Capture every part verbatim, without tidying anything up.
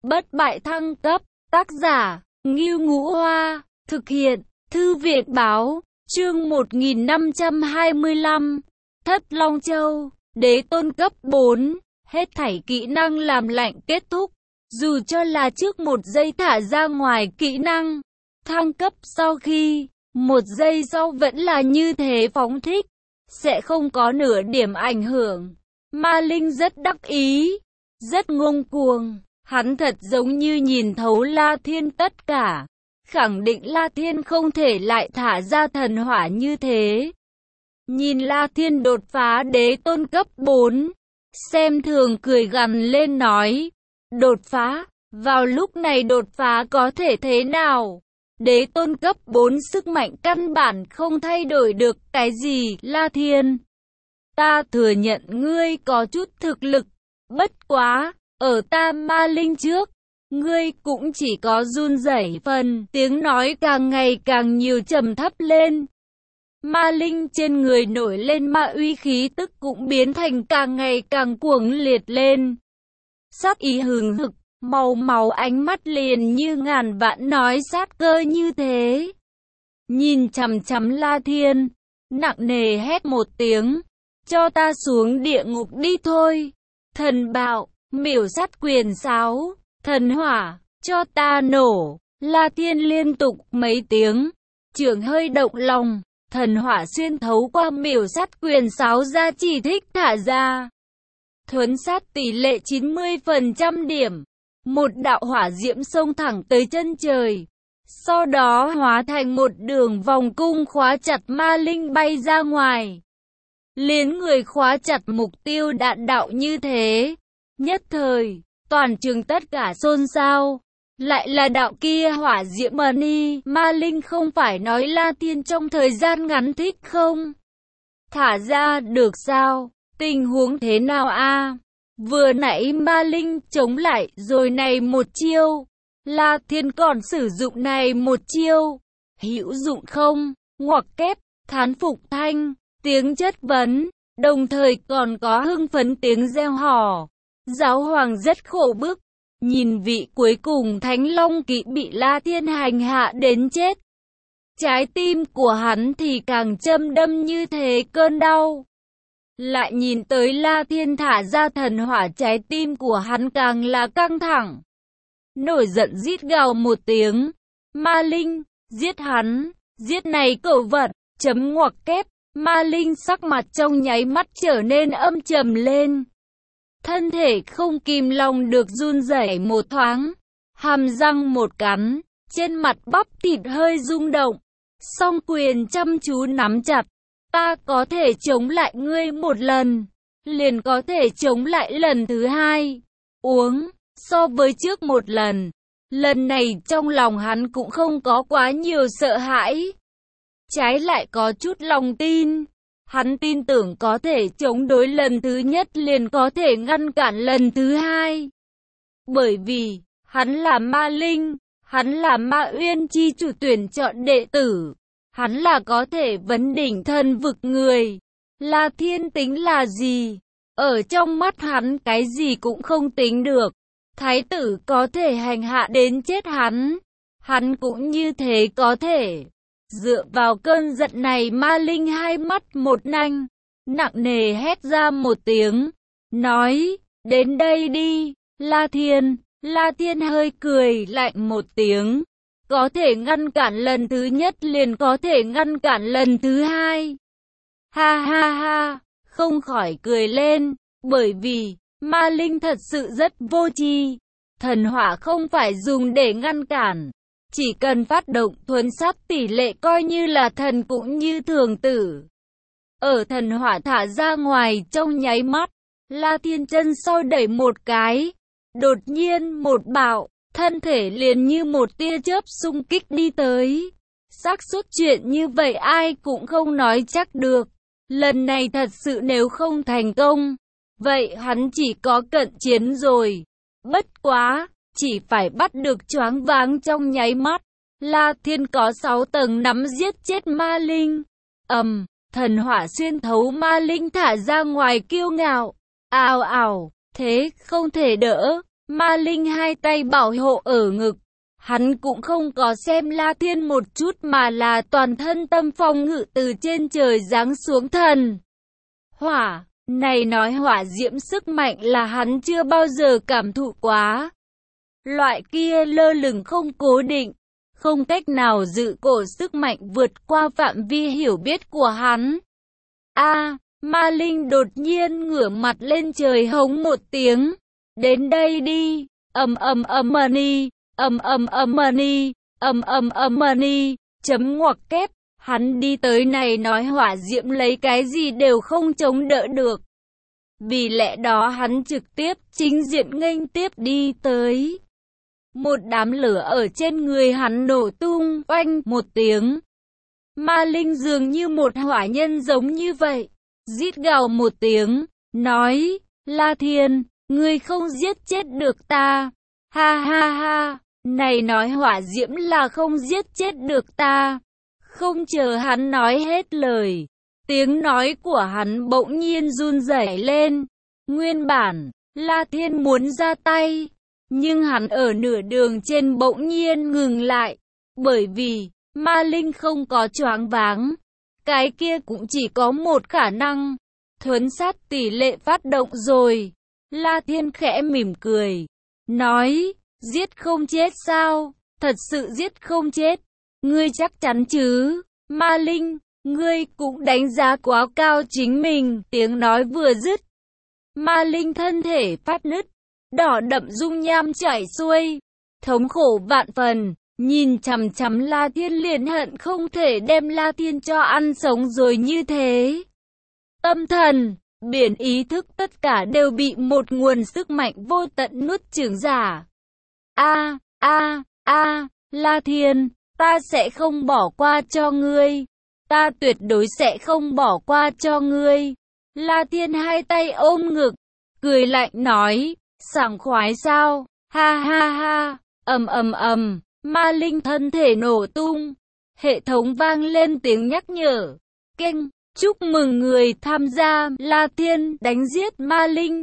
Bất bại thăng cấp, tác giả, Ngưu Ngũ Hoa, thực hiện, Thư viện báo, chương một nghìn năm trăm hai mươi lăm, Thất Long Châu, Đế Tôn cấp bốn, hết thảy kỹ năng làm lạnh kết thúc, dù cho là trước một giây thả ra ngoài kỹ năng, thăng cấp sau khi, một giây sau vẫn là như thế phóng thích, sẽ không có nửa điểm ảnh hưởng. Ma Linh rất đắc ý, rất ngông cuồng, hắn thật giống như nhìn thấu La Thiên tất cả, khẳng định La Thiên không thể lại thả ra thần hỏa như thế. Nhìn La Thiên đột phá đế tôn cấp bốn, xem thường cười gằn lên nói, đột phá, vào lúc này đột phá có thể thế nào? Đế tôn cấp bốn sức mạnh căn bản không thay đổi được cái gì. La Thiên, ta thừa nhận ngươi có chút thực lực, bất quá, ở ta Ma Linh trước, ngươi cũng chỉ có run rẩy phần, tiếng nói càng ngày càng nhiều trầm thấp lên. Ma Linh trên người nổi lên ma uy khí tức cũng biến thành càng ngày càng cuồng liệt lên. Sát ý hừng hực, màu máu ánh mắt liền như ngàn vạn nói sát cơ như thế. Nhìn chằm chằm La Thiên, nặng nề hét một tiếng, cho ta xuống địa ngục đi thôi. Thần bạo, miểu sát quyền sáo, thần hỏa, cho ta nổ. La Thiên liên tục mấy tiếng, trưởng hơi động lòng, thần hỏa xuyên thấu qua miểu sát quyền sáo ra chỉ thích thả ra. Thuấn sát tỷ lệ chín mươi phần trăm điểm, một đạo hỏa diễm xông thẳng tới chân trời, sau đó hóa thành một đường vòng cung khóa chặt Ma Linh bay ra ngoài. Liến người khóa chặt mục tiêu đạn đạo như thế, nhất thời, toàn trường tất cả xôn xao. Lại là đạo kia hỏa diễm mani, Ma Linh không phải nói La Thiên trong thời gian ngắn thích không? Thả ra được sao? Tình huống thế nào a? Vừa nãy Ma Linh chống lại rồi này một chiêu, La Thiên còn sử dụng này một chiêu, hữu dụng không? Ngoặc kép, thán phục thanh, tiếng chất vấn, đồng thời còn có hưng phấn tiếng reo hò. Giáo hoàng rất khổ bức, nhìn vị cuối cùng Thánh Long Kỵ bị La Thiên hành hạ đến chết. Trái tim của hắn thì càng châm đâm như thế cơn đau. Lại nhìn tới La Thiên thả ra thần hỏa, trái tim của hắn càng là căng thẳng. Nổi giận rít gào một tiếng, Ma Linh, giết hắn, giết này cẩu vật, chấm ngoặc kép. Ma Linh sắc mặt trong nháy mắt trở nên âm trầm lên. Thân thể không kìm lòng được run rẩy một thoáng, hàm răng một cắn, trên mặt bắp thịt hơi rung động, song quyền chăm chú nắm chặt. Ta có thể chống lại ngươi một lần, liền có thể chống lại lần thứ hai. Uống, so với trước một lần, lần này trong lòng hắn cũng không có quá nhiều sợ hãi, trái lại có chút lòng tin. Hắn tin tưởng có thể chống đối lần thứ nhất liền có thể ngăn cản lần thứ hai. Bởi vì, hắn là Ma Linh, hắn là Ma Uyên chi chủ tuyển chọn đệ tử, hắn là có thể vấn đỉnh thần vực người. La Thiên tính là gì? Ở trong mắt hắn cái gì cũng không tính được. Thái tử có thể hành hạ đến chết hắn, hắn cũng như thế có thể. Dựa vào cơn giận này, Ma Linh hai mắt một nanh, nặng nề hét ra một tiếng, nói, đến đây đi, La Thiên. La Thiên hơi cười lạnh một tiếng, có thể ngăn cản lần thứ nhất liền có thể ngăn cản lần thứ hai. Ha ha ha, không khỏi cười lên, bởi vì, Ma Linh thật sự rất vô tri, thần hỏa không phải dùng để ngăn cản. Chỉ cần phát động thuấn sát tỷ lệ coi như là thần cũng như thường tử. Ở thần hỏa thả ra ngoài trong nháy mắt, La Thiên chân sau đẩy một cái. Đột nhiên một bạo, thân thể liền như một tia chớp xung kích đi tới. Xác suất chuyện như vậy ai cũng không nói chắc được. Lần này thật sự nếu không thành công, vậy hắn chỉ có cận chiến rồi. Bất quá, chỉ phải bắt được choáng váng trong nháy mắt. La Thiên có sáu tầng nắm giết chết Ma Linh. Ầm, thần hỏa xuyên thấu Ma Linh thả ra ngoài kiêu ngạo. Ào ào, thế không thể đỡ. Ma Linh hai tay bảo hộ ở ngực. Hắn cũng không có xem La Thiên một chút mà là toàn thân tâm phòng ngự từ trên trời giáng xuống thần hỏa. Này nói hỏa diễm sức mạnh là hắn chưa bao giờ cảm thụ quá. Loại kia lơ lửng không cố định, không cách nào dự cổ sức mạnh vượt qua phạm vi hiểu biết của hắn. A, Ma Linh đột nhiên ngửa mặt lên trời hống một tiếng. Đến đây đi, ầm ầm ầm mani, ầm ầm ầm mani, ầm ầm ầm mani, chấm ngoặc kép. Hắn đi tới này nói hỏa diễm lấy cái gì đều không chống đỡ được. Vì lẽ đó hắn trực tiếp chính diện nghênh tiếp đi tới. Một đám lửa ở trên người hắn nổ tung, oanh một tiếng. Ma Linh dường như một hỏa nhân giống như vậy, rít gào một tiếng, nói, La Thiên, ngươi không giết chết được ta. Ha ha ha, này nói hỏa diễm là không giết chết được ta. Không chờ hắn nói hết lời, tiếng nói của hắn bỗng nhiên run rẩy lên. Nguyên bản, La Thiên muốn ra tay, nhưng hắn ở nửa đường trên bỗng nhiên ngừng lại, bởi vì Ma Linh không có choáng váng. Cái kia cũng chỉ có một khả năng, thuấn sát tỷ lệ phát động rồi. La Thiên khẽ mỉm cười, nói, giết không chết sao? Thật sự giết không chết? Ngươi chắc chắn chứ? Ma Linh, ngươi cũng đánh giá quá cao chính mình. Tiếng nói vừa dứt, Ma Linh thân thể phát nứt, đỏ đậm dung nham chảy xuôi, thống khổ vạn phần, nhìn chằm chằm La Thiên liền hận không thể đem La Thiên cho ăn sống rồi như thế. Tâm thần, biển ý thức tất cả đều bị một nguồn sức mạnh vô tận nuốt chửng giả. A, a, a, La Thiên, ta sẽ không bỏ qua cho ngươi. Ta tuyệt đối sẽ không bỏ qua cho ngươi. La Thiên hai tay ôm ngực, cười lạnh nói, sảng khoái sao? Ha ha ha, ầm ầm ầm, Ma Linh thân thể nổ tung. Hệ thống vang lên tiếng nhắc nhở. Keng, chúc mừng người tham gia La Thiên đánh giết Ma Linh.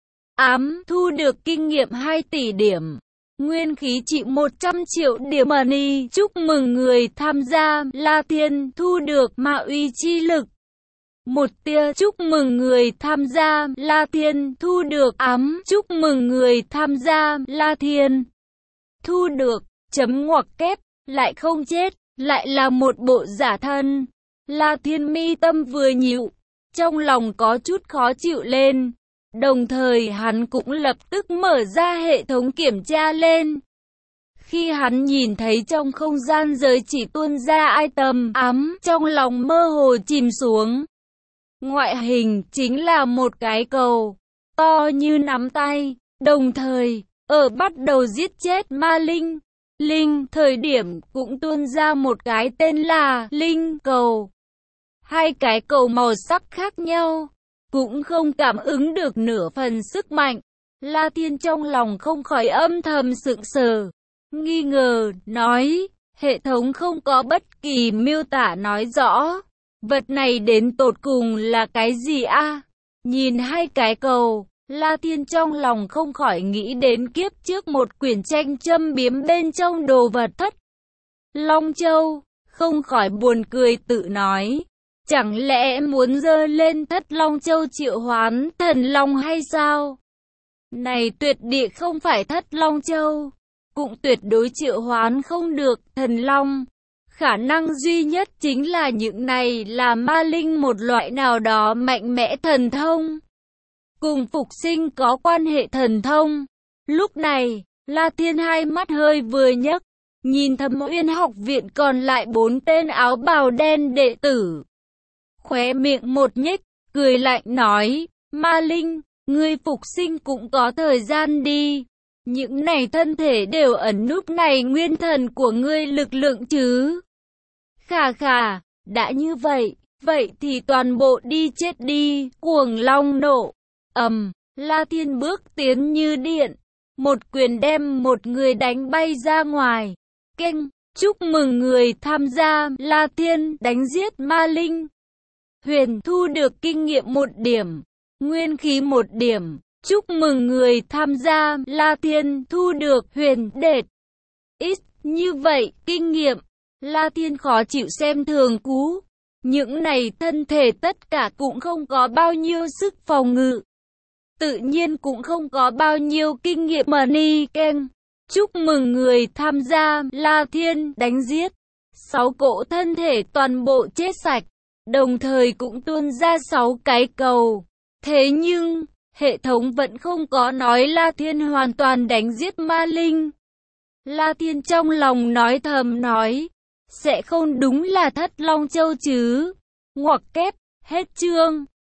Ám, thu được kinh nghiệm hai tỷ điểm. Nguyên khí trị một trăm triệu điểm money. Chúc mừng người tham gia La Thiên thu được ma uy chi lực. Một tia. Chúc mừng người tham gia La Thiên thu được ám. Chúc mừng người tham gia La Thiên thu được chấm ngoặc kép, lại không chết, lại là một bộ giả thân. La Thiên mi tâm vừa nhịu, trong lòng có chút khó chịu lên. Đồng thời hắn cũng lập tức mở ra hệ thống kiểm tra lên. Khi hắn nhìn thấy trong không gian giới chỉ tuôn ra item ám, trong lòng mơ hồ chìm xuống. Ngoại hình chính là một cái cầu, to như nắm tay, đồng thời, ở bắt đầu giết chết Ma Linh. Linh, thời điểm cũng tuôn ra một cái tên là Linh cầu. Hai cái cầu màu sắc khác nhau, cũng không cảm ứng được nửa phần sức mạnh. La Thiên trong lòng không khỏi âm thầm sững sờ, nghi ngờ, nói, hệ thống không có bất kỳ miêu tả nói rõ, vật này đến tột cùng là cái gì a? Nhìn hai cái cầu, La Thiên trong lòng không khỏi nghĩ đến kiếp trước một quyển tranh châm biếm bên trong đồ vật thất Long Châu, không khỏi buồn cười tự nói, chẳng lẽ muốn dơ lên thất Long Châu triệu hoán thần long hay sao? Này tuyệt địa không phải thất Long Châu, cũng tuyệt đối triệu hoán không được thần long. Khả năng duy nhất chính là những này là Ma Linh một loại nào đó mạnh mẽ thần thông, cùng phục sinh có quan hệ thần thông. Lúc này, La Thiên hai mắt hơi vừa nhấc, nhìn Thâm Uyên học viện còn lại bốn tên áo bào đen đệ tử. Khóe miệng một nhếch, cười lạnh nói, Ma Linh, ngươi phục sinh cũng có thời gian đi. Những này thân thể đều ẩn núp này nguyên thần của ngươi lực lượng chứ. Khà khà, đã như vậy, vậy thì toàn bộ đi chết đi. Cuồng long nộ. Ầm, La Thiên bước tiến như điện, một quyền đem một người đánh bay ra ngoài. Keng, chúc mừng người tham gia La Thiên đánh giết Ma Linh. Huyền thu được kinh nghiệm một điểm, nguyên khí một điểm, Chúc mừng người tham gia, La Thiên thu được huyền đệt. Ít như vậy, kinh nghiệm. La Thiên khó chịu xem thường cú. Những này thân thể tất cả cũng không có bao nhiêu sức phòng ngự. Tự nhiên cũng không có bao nhiêu kinh nghiệm mà ni ken. Chúc mừng người tham gia, La Thiên đánh giết. Sáu cỗ thân thể toàn bộ chết sạch. Đồng thời cũng tuôn ra sáu cái cầu. Thế nhưng, hệ thống vẫn không có nói La Thiên hoàn toàn đánh giết ma linh. La Thiên trong lòng nói thầm nói, sẽ không đúng là Thất Long Châu chứ. Ngoặc kép, hết chương.